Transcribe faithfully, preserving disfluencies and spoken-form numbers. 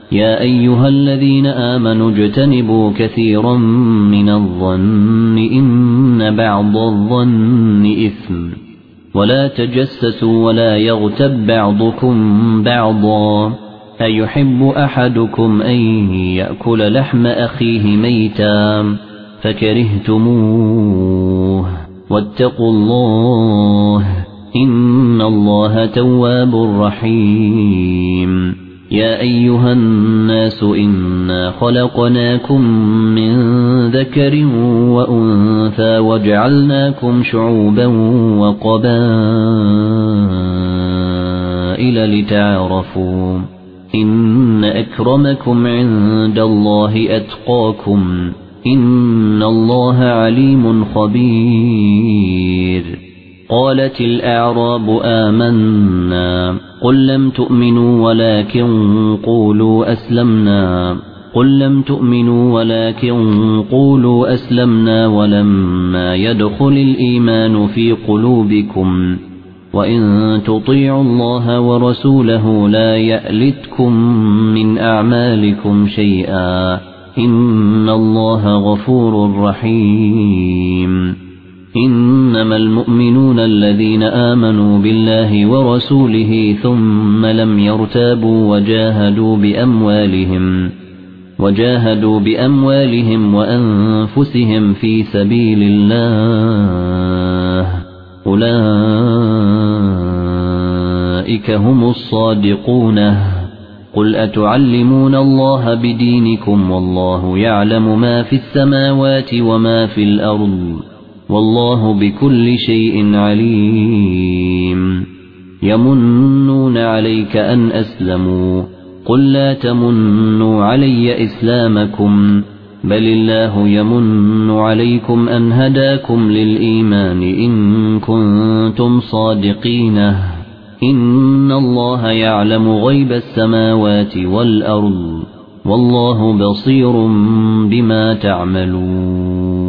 يا أيها الذين آمنوا اجتنبوا كثيرا من الظن إن بعض الظن إثم ولا تجسسوا ولا يغتب بعضكم بعضا أيحب أحدكم أن يأكل لحم أخيه ميتا فكرهتموه واتقوا الله إن الله تواب رحيم يا أيها الناس إنا خلقناكم من ذكر وأنثى وجعلناكم شعوبا وقبائل لتعارفوا إن أكرمكم عند الله أتقاكم إن الله عليم خبير قالت الأعراب آمنا قل لم تؤمنوا ولكن قولوا أسلمنا قل لم تؤمنوا ولكن قولوا أسلمنا ولما يدخل الإيمان في قلوبكم وإن تطيعوا الله ورسوله لا يألتكم من أعمالكم شيئا إن الله غفور رحيم إنما المؤمنون الذين آمنوا بالله ورسوله ثم لم يرتابوا وجاهدوا بأموالهم وجاهدوا بأموالهم وأنفسهم في سبيل الله أولئك هم الصادقون قل أتعلمون الله بدينكم والله يعلم ما في السماوات وما في الأرض والله بكل شيء عليم يمنون عليك أن أسلموا قل لا تمنوا علي إسلامكم بل الله يمن عليكم أن هداكم للإيمان إن كنتم صادقين إن الله يعلم غيب السماوات والأرض والله بصير بما تعملون